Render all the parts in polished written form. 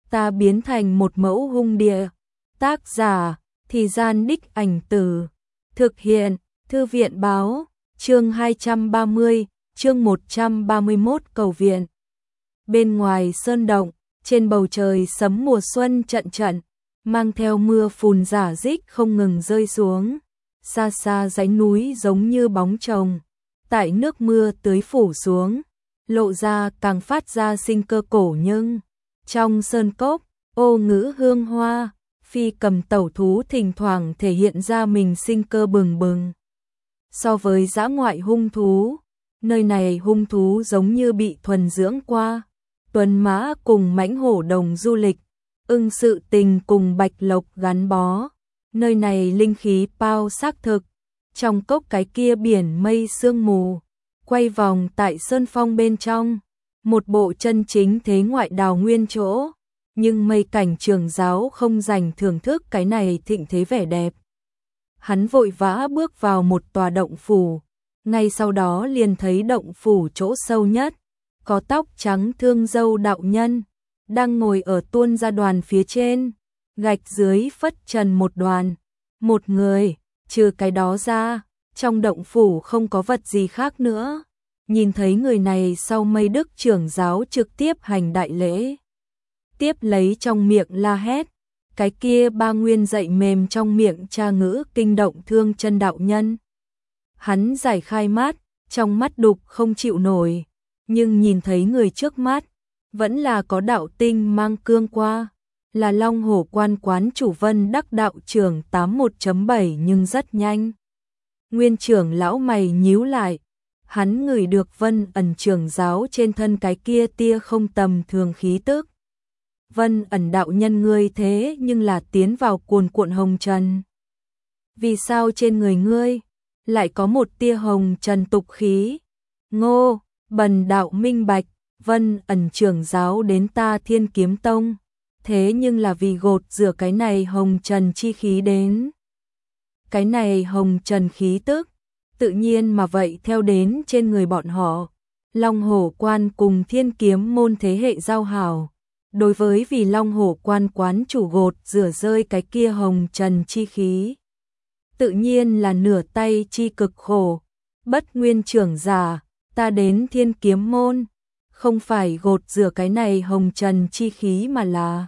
ta biến thành một mẫu hung địa. Tác giả, Thì Gian Đích Ảnh Từ. Thực hiện, Thư viện báo, chương 230, chương 131 cầu viện. Bên ngoài sơn động, trên bầu trời sấm mùa xuân trận trận, mang theo mưa phùn rả rích không ngừng rơi xuống. Xa xa dãy núi giống như bóng chồng, tại nước mưa tưới phủ xuống, lộ ra càng phát ra sinh cơ cổ nhưng. Trong sơn cốc, ô ngữ hương hoa, phi cầm tẩu thú thỉnh thoảng thể hiện ra mình sinh cơ bừng bừng. So với dã ngoại hung thú, nơi này hung thú giống như bị thuần dưỡng qua. Tuần mã cùng mãnh hổ đồng du lịch, ưng sự tình cùng bạch lộc gắn bó. Nơi này linh khí bao xác thực, trong cốc cái kia biển mây sương mù, quay vòng tại sơn phong bên trong, một bộ chân chính thế ngoại đào nguyên chỗ, nhưng mây cảnh trường giáo không dành thưởng thức cái này thịnh thế vẻ đẹp. Hắn vội vã bước vào một tòa động phủ, ngay sau đó liền thấy động phủ chỗ sâu nhất, có tóc trắng thương dâu đạo nhân, đang ngồi ở tuôn ra đoàn phía trên, gạch dưới phất trần một đoàn, một người, trừ cái đó ra, trong động phủ không có vật gì khác nữa. Nhìn thấy người này sau Mây Đức trưởng giáo trực tiếp hành đại lễ. Tiếp lấy trong miệng la hét, cái kia ba nguyên dậy mềm trong miệng tra ngữ kinh động thương chân đạo nhân. Hắn giải khai mắt, trong mắt đục không chịu nổi, nhưng nhìn thấy người trước mắt, vẫn là có đạo tinh mang cương qua, là Long Hổ Quan quán chủ Vân Đắc đạo trưởng 81.7 nhưng rất nhanh. Nguyên trưởng lão mày nhíu lại, hắn ngửi được Vân Ẩn trưởng giáo trên thân cái kia tia không tầm thường khí tức. Vân Ẩn đạo nhân ngươi thế nhưng là tiến vào cuồn cuộn hồng trần. Vì sao trên người ngươi lại có một tia hồng trần tục khí? Ngô, Bần đạo minh bạch, Vân Ẩn trưởng giáo đến ta Thiên Kiếm Tông, thế nhưng là vì gột rửa cái này hồng trần chi khí đến. Cái này hồng trần khí tức, tự nhiên mà vậy theo đến trên người bọn họ. Long Hổ Quan cùng Thiên Kiếm môn thế hệ giao hảo, đối với vì Long Hổ Quan quán chủ gột rửa rơi cái kia hồng trần chi khí, tự nhiên là nửa tay chi cực khổ. Bất Nguyên trưởng giả, ta đến Thiên Kiếm môn, không phải gột rửa cái này hồng trần chi khí mà là.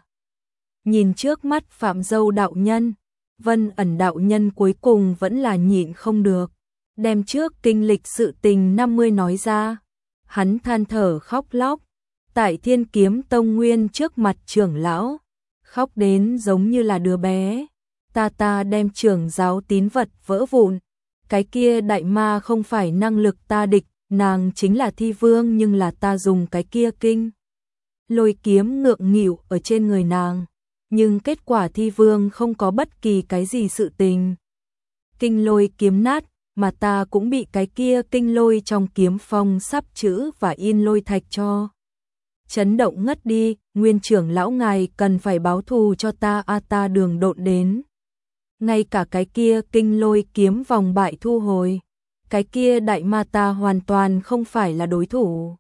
Nhìn trước mắt Phạm Dâu đạo nhân, Vân Ẩn đạo nhân cuối cùng vẫn là nhịn không được, đem trước kinh lịch sự tình 50 nói ra. Hắn than thở khóc lóc, tại Thiên Kiếm Tông Nguyên trước mặt trưởng lão, khóc đến giống như là đứa bé. Ta đem trưởng giáo tín vật vỡ vụn, cái kia đại ma không phải năng lực ta địch, nàng chính là thi vương nhưng là ta dùng cái kia kinh lôi kiếm ngượng nghịu ở trên người nàng, nhưng kết quả thi vương không có bất kỳ cái gì sự tình. Kinh lôi kiếm nát, mà ta cũng bị cái kia kinh lôi trong kiếm phong sắp chữ và in lôi thạch cho chấn động ngất đi. Nguyên trưởng lão ngài cần phải báo thù cho ta ta đường độn đến. Ngay cả cái kia kinh lôi kiếm vòng bại thu hồi, cái kia đại ma ta hoàn toàn không phải là đối thủ.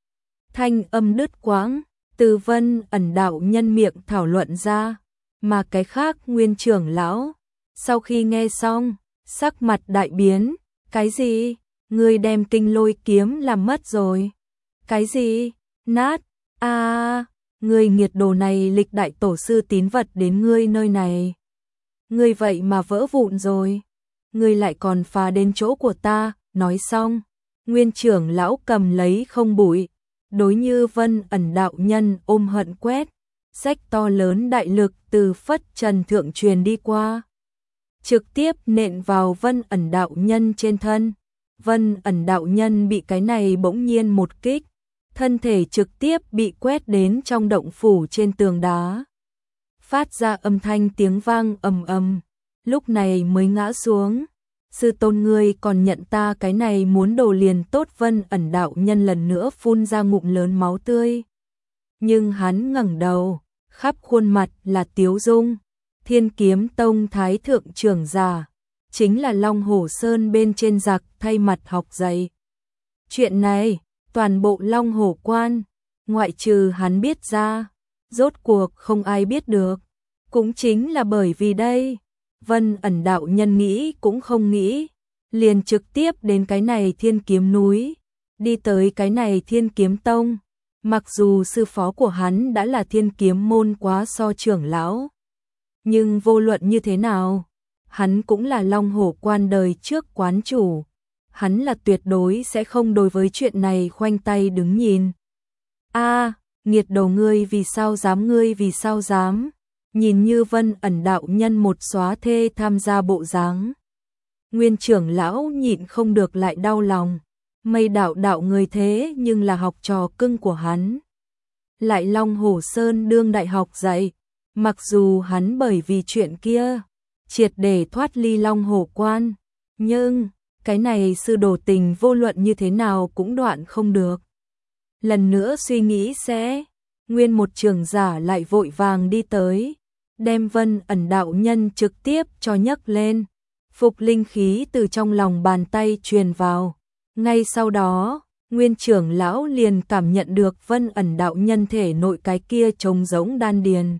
Thanh âm đứt quãng, từ Vân Ẩn đạo nhân miệng thảo luận ra, mà cái khác Nguyên trưởng lão, sau khi nghe xong, sắc mặt đại biến. Cái gì? Ngươi đem kinh lôi kiếm làm mất rồi? Cái gì? Nát? Ngươi nghiệt đồ này, lịch đại tổ sư tín vật đến ngươi nơi này, ngươi vậy mà vỡ vụn rồi, ngươi lại còn phá đến chỗ của ta. Nói xong, Nguyên trưởng lão cầm lấy không bụi, đối như Vân Ẩn đạo nhân ôm hận quét, sách to lớn đại lực từ phất trần thượng truyền đi qua, trực tiếp nện vào Vân Ẩn đạo nhân trên thân. Vân Ẩn đạo nhân bị cái này bỗng nhiên một kích, thân thể trực tiếp bị quét đến trong động phủ trên tường đá, phát ra âm thanh tiếng vang ầm ầm, lúc này mới ngã xuống. Sư tôn ngươi còn nhận ta cái này muốn đồ liền tốt. Vân Ẩn đạo nhân lần nữa phun ra ngụm lớn máu tươi, nhưng hắn ngẩng đầu, khắp khuôn mặt là tiếu dung. Thiên Kiếm Tông thái thượng trưởng giả, chính là Long Hổ Sơn bên trên giặc thay mặt học dạy. Chuyện này, toàn bộ Long Hổ Quan, ngoại trừ hắn biết ra, rốt cuộc không ai biết được. Cũng chính là bởi vì đây, Vân Ẩn đạo nhân nghĩ cũng không nghĩ, liền trực tiếp đến cái này Thiên Kiếm núi, đi tới cái này Thiên Kiếm tông. Mặc dù sư phó của hắn đã là Thiên Kiếm môn quá so trưởng lão, nhưng vô luận như thế nào, hắn cũng là Long Hổ quan đời trước quán chủ, hắn là tuyệt đối sẽ không đối với chuyện này khoanh tay đứng nhìn. A, nghiệt đầu ngươi vì sao dám, nhìn như Vân Ẩn đạo nhân một xóa thê tham gia bộ dáng. Nguyên trưởng lão nhịn không được lại đau lòng, Mây đạo đạo người thế nhưng là học trò cưng của hắn. Lại Long Hổ Sơn đương đại học dạy, mặc dù hắn bởi vì chuyện kia, triệt để thoát ly Long Hổ quan, nhưng cái này sư đồ tình vô luận như thế nào cũng đoạn không được. Lần nữa suy nghĩ sẽ, nguyên một trưởng giả lại vội vàng đi tới, đem Vân Ẩn đạo nhân trực tiếp cho nhấc lên, phục linh khí từ trong lòng bàn tay truyền vào. Ngay sau đó, nguyên trưởng lão liền cảm nhận được Vân Ẩn đạo nhân thể nội cái kia trống rỗng đan điền.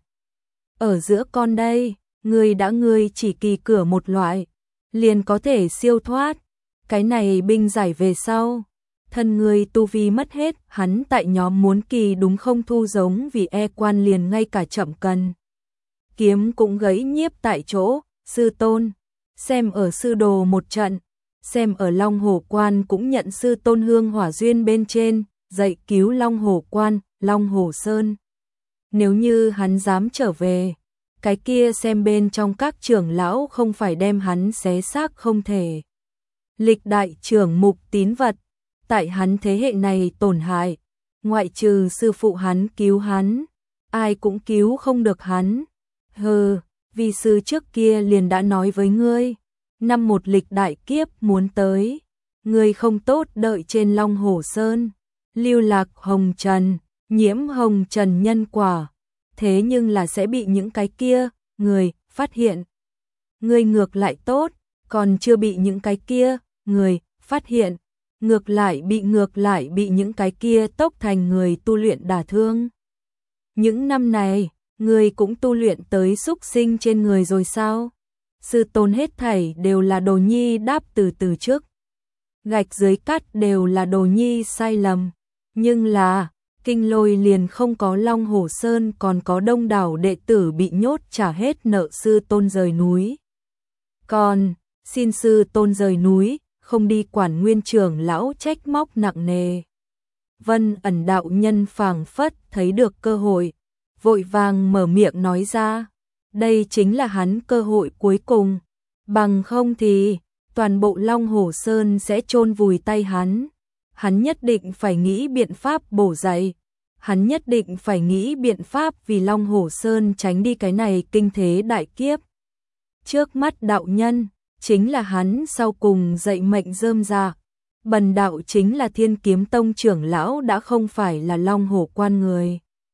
Ở giữa con đây, ngươi chỉ kỳ cửa một loại, liền có thể siêu thoát. Cái này binh giải về sau, thân người tu vi mất hết, hắn tại nhóm muốn kỳ đúng không thu giống vì e quan liền ngay cả chậm cần. Kiếm cũng gãy nhiếp tại chỗ, sư tôn, xem ở sư đồ một trận, xem ở Long Hổ quan cũng nhận sư tôn hương hỏa duyên bên trên, dạy cứu Long Hổ quan, Long Hổ Sơn. Nếu như hắn dám trở về, cái kia xem bên trong các trưởng lão không phải đem hắn xé xác không thể. Lịch đại trưởng mục tín vật, tại hắn thế hệ này tổn hại, ngoại trừ sư phụ hắn cứu hắn, ai cũng cứu không được hắn. Hừ, vì sư trước kia liền đã nói với ngươi, năm một lịch đại kiếp muốn tới, ngươi không tốt đợi trên Long Hổ Sơn, lưu lạc hồng trần, nhiễm hồng trần nhân quả, thế nhưng là sẽ bị những cái kia người phát hiện. Ngươi ngược lại tốt, còn chưa bị những cái kia người phát hiện, ngược lại bị những cái kia tốc thành người tu luyện đả thương. Những năm này, ngươi cũng tu luyện tới xúc sinh trên người rồi sao? Sư tôn hết thảy đều là đồ nhi đáp từ trước. Gạch dưới cát đều là đồ nhi sai lầm. Nhưng là, kinh lôi liền không có Long Hổ Sơn còn có đông đảo đệ tử bị nhốt trả hết nợ sư tôn rời núi. Còn, xin sư tôn rời núi, không đi quản nguyên trưởng lão trách móc nặng nề. Vân Ẩn đạo nhân phảng phất thấy được cơ hội, vội vàng mở miệng nói ra. Đây chính là hắn cơ hội cuối cùng, bằng không thì toàn bộ Long Hổ Sơn sẽ chôn vùi tay hắn. Hắn nhất định phải nghĩ biện pháp bổ dậy, hắn nhất định phải nghĩ biện pháp vì Long Hổ Sơn tránh đi cái này kinh thế đại kiếp. Trước mắt đạo nhân, chính là hắn sau cùng dạy mệnh rơm rạ. Bần đạo chính là Thiên Kiếm Tông trưởng lão đã không phải là Long Hổ quan người.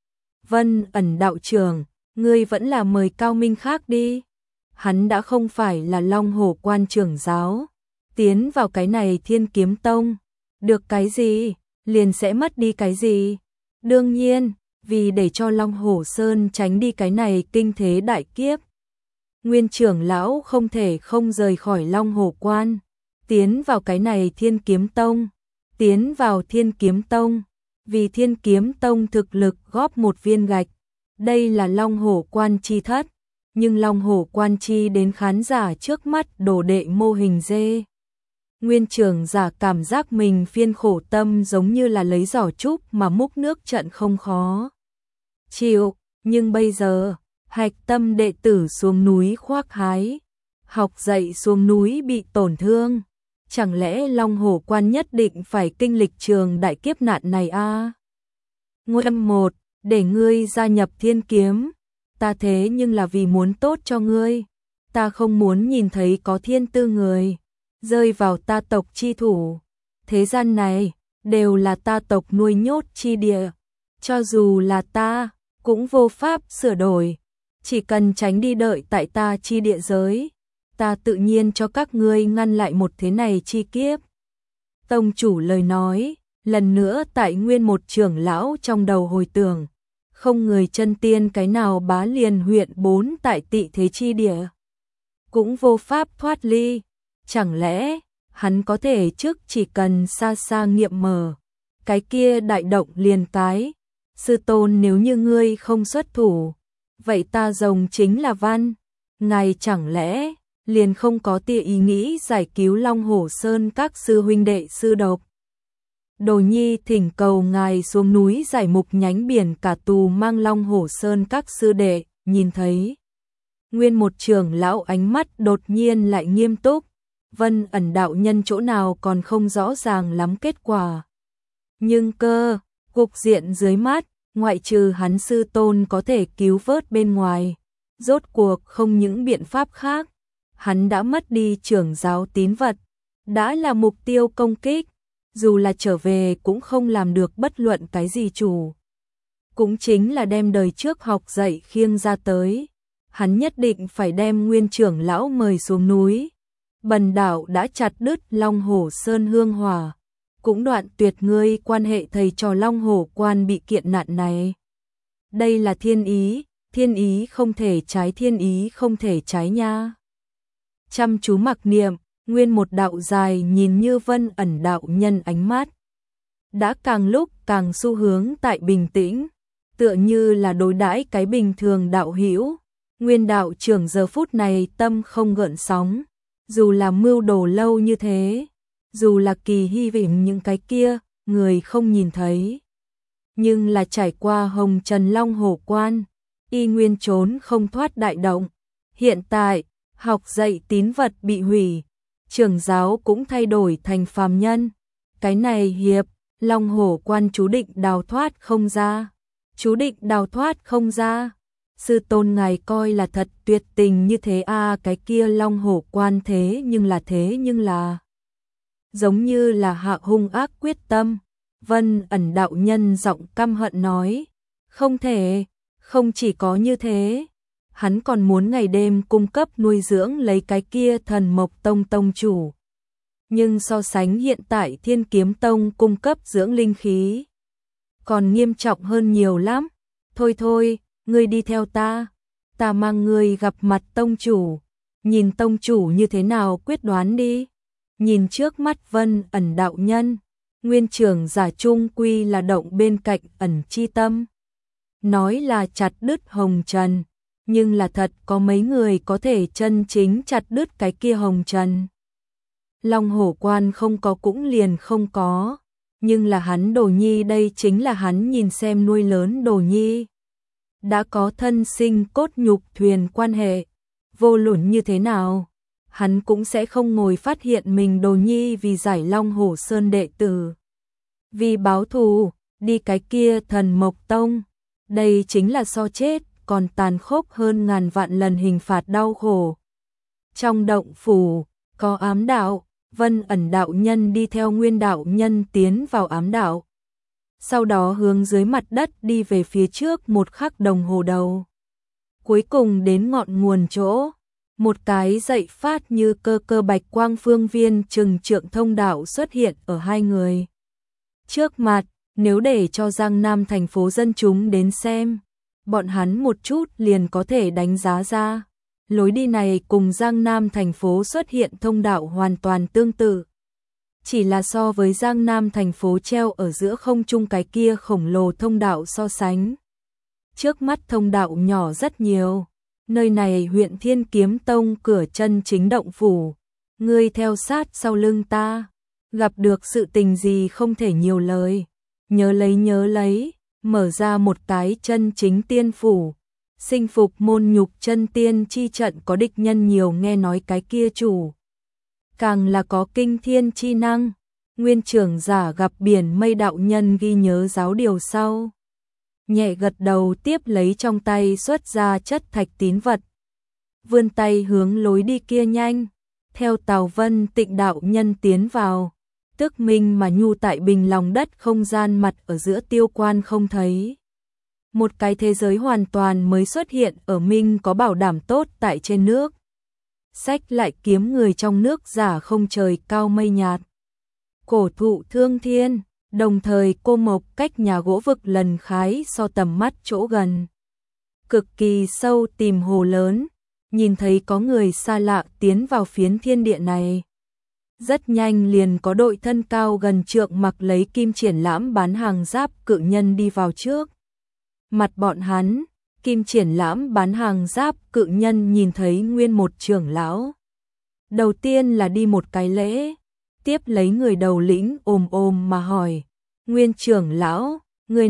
Vân Ẩn đạo trưởng, ngươi vẫn là mời cao minh khác đi. Hắn đã không phải là Long Hổ quan trưởng giáo, tiến vào cái này Thiên Kiếm Tông, được cái gì, liền sẽ mất đi cái gì. Đương nhiên, vì để cho Long Hổ Sơn tránh đi cái này kinh thế đại kiếp, nguyên trưởng lão không thể không rời khỏi Long Hổ quan, tiến vào cái này Thiên Kiếm Tông, tiến vào Thiên Kiếm Tông, vì Thiên Kiếm Tông thực lực góp một viên gạch. Đây là Long Hổ quan chi thất, nhưng Long Hổ quan chi đến khán giả trước mắt đồ đệ mô hình dê. Nguyên trưởng giả cảm giác mình phiên khổ tâm giống như là lấy giỏ trúc mà múc nước trận không khó chịu, nhưng bây giờ, hạch tâm đệ tử xuống núi khoác hái, học dạy xuống núi bị tổn thương, chẳng lẽ Long Hổ quan nhất định phải kinh lịch trường đại kiếp nạn này a? Nguyên 1, để ngươi gia nhập Thiên Kiếm, ta thế nhưng là vì muốn tốt cho ngươi, ta không muốn nhìn thấy có thiên tư người rơi vào ta tộc chi thủ. Thế gian này đều là ta tộc nuôi nhốt chi địa, cho dù là ta cũng vô pháp sửa đổi, chỉ cần tránh đi đợi tại ta chi địa giới, ta tự nhiên cho các ngươi ngăn lại một thế này chi kiếp. Tông chủ lời nói, lần nữa tại nguyên một trưởng lão trong đầu hồi tưởng, không người chân tiên cái nào bá liền huyện 4 tại tị thế chi địa. Cũng vô pháp thoát ly, chẳng lẽ hắn có thể trước chỉ cần xa xa nghiệm mở, cái kia đại động liền tái. Sư tôn nếu như ngươi không xuất thủ, vậy ta rồng chính là văn, ngài chẳng lẽ liền không có tia ý nghĩ giải cứu Long Hổ Sơn các sư huynh đệ sư độc. Đồ nhi thỉnh cầu ngài xuống núi giải mục nhánh biển cả tù mang Long Hổ Sơn các sư đệ, nhìn thấy. Nguyên một trưởng lão ánh mắt đột nhiên lại nghiêm túc, Vân ẩn đạo nhân chỗ nào còn không rõ ràng lắm kết quả. Nhưng cục diện dưới mắt, ngoại trừ hắn sư tôn có thể cứu vớt bên ngoài, rốt cuộc không những biện pháp khác, hắn đã mất đi trưởng giáo tín vật, đã là mục tiêu công kích, dù là trở về cũng không làm được bất luận cái gì chủ. Cũng chính là đem đời trước học dạy khiêng ra tới, hắn nhất định phải đem nguyên trưởng lão mời xuống núi. Bần đạo đã chặt đứt Long Hổ Sơn hương hỏa, cũng đoạn tuyệt ngươi quan hệ thầy trò Long Hổ quan bị kiện nạn này. Đây là thiên ý không thể trái, thiên ý không thể trái nha. Chăm chú mặc niệm, nguyên một đạo dài nhìn như Vân ẩn đạo nhân ánh mắt đã càng lúc càng xu hướng tại bình tĩnh, tựa như là đối đãi cái bình thường đạo hữu. Nguyên đạo trưởng giờ phút này tâm không gợn sóng, dù là mưu đồ lâu như thế, dù là kỳ hy vọng những cái kia, người không nhìn thấy. Nhưng là trải qua hồng trần Long Hổ quan, y nguyên trốn không thoát đại động. Hiện tại, học dạy tín vật bị hủy, trưởng giáo cũng thay đổi thành phàm nhân. Cái này hiệp, Long Hổ quan chú định đào thoát không ra. Chú định đào thoát không ra. Sư tôn ngài coi là thật tuyệt tình như thế à, cái kia Long Hổ quan thế nhưng là giống như là hạ hung ác quyết tâm. Vân ẩn đạo nhân giọng căm hận nói, không thể, không chỉ có như thế, hắn còn muốn ngày đêm cung cấp nuôi dưỡng lấy cái kia Thần Mộc Tông tông chủ. Nhưng so sánh hiện tại Thiên Kiếm Tông cung cấp dưỡng linh khí, còn nghiêm trọng hơn nhiều lắm. Thôi, ngươi đi theo ta mang ngươi gặp mặt tông chủ, nhìn tông chủ như thế nào quyết đoán đi. Nhìn trước mắt Vân ẩn đạo nhân, nguyên trưởng giả trung quy là động bên cạnh ẩn chi tâm. Nói là chặt đứt hồng trần, nhưng là thật có mấy người có thể chân chính chặt đứt cái kia hồng trần. Long Hổ quan không có cũng liền không có, nhưng là hắn Đồ Nhi đây chính là hắn nhìn xem nuôi lớn Đồ Nhi. Đã có thân sinh cốt nhục thuyền quan hệ, vô luận như thế nào, hắn cũng sẽ không ngồi phát hiện mình Đồ Nhi vì giải Long Hổ Sơn đệ tử, vì báo thù, đi cái kia Thần Mộc Tông. Đây chính là so chết còn tàn khốc hơn ngàn vạn lần hình phạt đau khổ. Trong động phủ, có ám đạo, Vân ẩn đạo nhân đi theo Nguyên đạo nhân tiến vào ám đạo. Sau đó hướng dưới mặt đất đi về phía trước một khắc đồng hồ đầu. Cuối cùng đến ngọn nguồn chỗ, một cái dậy phát như cơ bạch quang phương viên trừng trượng thông đạo xuất hiện ở hai người trước mặt. Nếu để cho Giang Nam thành phố dân chúng đến xem, bọn hắn một chút liền có thể đánh giá ra. Lối đi này cùng Giang Nam thành phố xuất hiện thông đạo hoàn toàn tương tự. Chỉ là so với Giang Nam thành phố treo ở giữa không trung cái kia khổng lồ thông đạo so sánh. Trước mắt thông đạo nhỏ rất nhiều. Nơi này huyện Thiên Kiếm Tông cửa chân chính động phủ. Ngươi theo sát sau lưng ta. Gặp được sự tình gì không thể nhiều lời. Nhớ lấy, mở ra một cái chân chính tiên phủ. Sinh phục môn nhục chân tiên chi trận có địch nhân nhiều nghe nói cái kia chủ. Càng là có kinh thiên chi năng. Nguyên trưởng giả gặp biển mây đạo nhân ghi nhớ giáo điều sau. Nhẹ gật đầu tiếp lấy trong tay xuất ra chất thạch tín vật. Vươn tay hướng lối đi kia nhanh. Theo Tào Vân Tịnh đạo nhân tiến vào. Tức minh mà nhu tại bình lòng đất không gian mặt ở giữa tiêu quan không thấy. Một cái thế giới hoàn toàn mới xuất hiện ở minh có bảo đảm tốt tại trên nước. Sách lại kiếm người trong nước giả không trời cao mây nhạt. Cổ thụ thương thiên, Đồng thời cô Mộc cách nhà gỗ vực lần khái so tầm mắt chỗ gần. Cực kỳ sâu tìm hồ lớn, nhìn thấy có người xa lạ tiến vào phiến thiên địa này. Rất nhanh liền có đội thân cao gần trượng mặc lấy kim triển lãm bán hàng giáp cự nhân đi vào trước. Mặt bọn hắn, kim triển lãm bán hàng giáp cự nhân nhìn thấy nguyên một trưởng lão. Đầu tiên là đi một cái lễ, tiếp lấy người đầu lĩnh ồm mà hỏi. Nguyên trưởng lão, người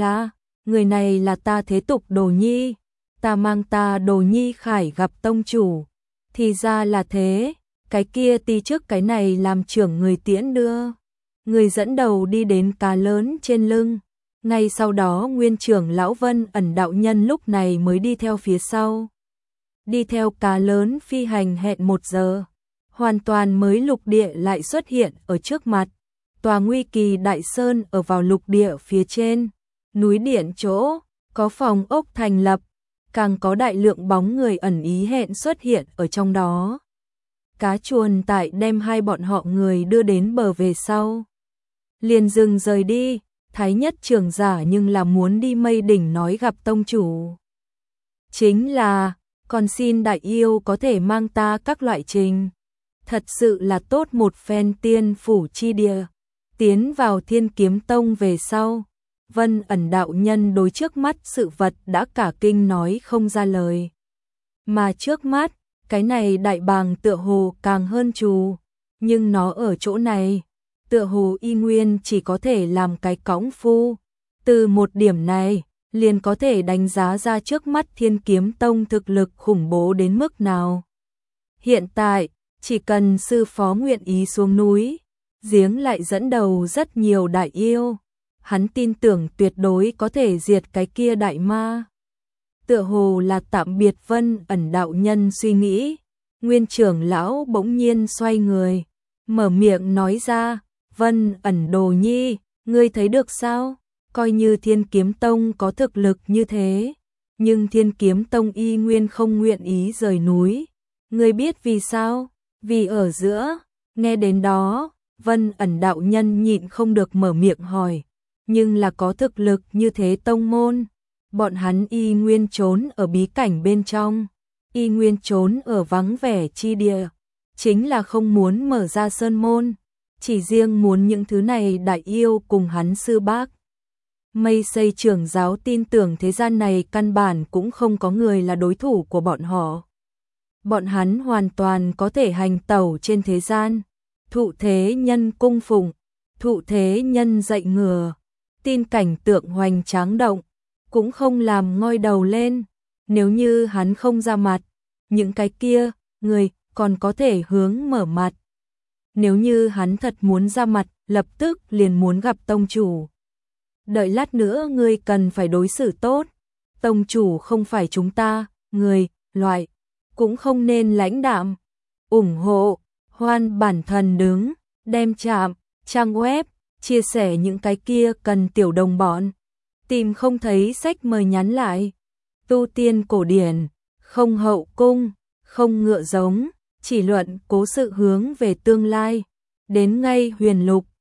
này là ta Thế Tục Đồ Nhi, ta mang ta Đồ Nhi khải gặp tông chủ. Thì ra là thế, cái kia ti trước cái này làm trưởng người tiễn đưa. Người dẫn đầu đi đến cá lớn trên lưng. Ngay sau đó nguyên trưởng lão Vân Ẩn đạo nhân lúc này mới đi theo phía sau. Đi theo cá lớn phi hành hẹn 1 giờ. Hoàn toàn mới lục địa lại xuất hiện ở trước mặt. Tòa Nguy Kỳ Đại Sơn ở vào lục địa phía trên. Núi điện chỗ, có phòng ốc thành lập. Càng có đại lượng bóng người ẩn ý hẹn xuất hiện ở trong đó. Cá chuồn tại đem hai bọn họ người đưa đến bờ về sau. Liền dừng rời đi, Thái Nhất trưởng giả nhưng là muốn đi Mây Đỉnh nói gặp tông chủ. Chính là, còn xin đại yêu có thể mang ta các loại trình. Thật sự là tốt một phen tiên phủ chi địa. Tiến vào Thiên Kiếm Tông về sau, Vân Ẩn đạo nhân đối trước mắt sự vật đã cả kinh nói không ra lời. Mà trước mắt, cái này đại bàng tựa hồ càng hơn trù, nhưng nó ở chỗ này, tựa hồ y nguyên chỉ có thể làm cái cõng phu. Từ một điểm này, liền có thể đánh giá ra trước mắt Thiên Kiếm Tông thực lực khủng bố đến mức nào. Hiện tại, chỉ cần sư phó nguyện ý xuống núi, giếng lại dẫn đầu rất nhiều đại yêu. Hắn tin tưởng tuyệt đối có thể diệt cái kia đại ma. Tựa hồ là tạm biệt Vân Ẩn đạo nhân suy nghĩ. Nguyên trưởng lão bỗng nhiên xoay người, mở miệng nói ra, Vân Ẩn Đồ Nhi, ngươi thấy được sao? Coi như Thiên Kiếm Tông có thực lực như thế, nhưng Thiên Kiếm Tông y nguyên không nguyện ý rời núi. Ngươi biết vì sao? Vì ở giữa. Nghe đến đó, Vân Ẩn đạo nhân nhịn không được mở miệng hỏi, nhưng là có thực lực như thế tông môn, bọn hắn y nguyên trốn ở bí cảnh bên trong, y nguyên trốn ở vắng vẻ chi địa, chính là không muốn mở ra sơn môn, chỉ riêng muốn những thứ này đại yêu cùng hắn sư bác. Mây Xây trưởng giáo tin tưởng thế gian này căn bản cũng không có người là đối thủ của bọn họ. Bọn hắn hoàn toàn có thể hành tẩu trên thế gian, thụ thế nhân cung phụng, thụ thế nhân dạy ngừa, tin cảnh tượng hoành tráng động, cũng không làm ngoi đầu lên. Nếu như hắn không ra mặt, những cái kia, người còn có thể hướng mở mặt. Nếu như hắn thật muốn ra mặt, lập tức liền muốn gặp tông chủ. Đợi lát nữa ngươi cần phải đối xử tốt. Tông chủ không phải chúng ta, người, loại, cũng không nên lãnh đạm. Ủng hộ, Hoan Bản Thần đứng, đem chạm, trang web, chia sẻ những cái kia cần tiểu đồng bọn. Tìm không thấy sách mời nhắn lại. Tu tiên cổ điển, không hậu cung, không ngựa giống, chỉ luận cố sự hướng về tương lai. Đến ngay huyền lục.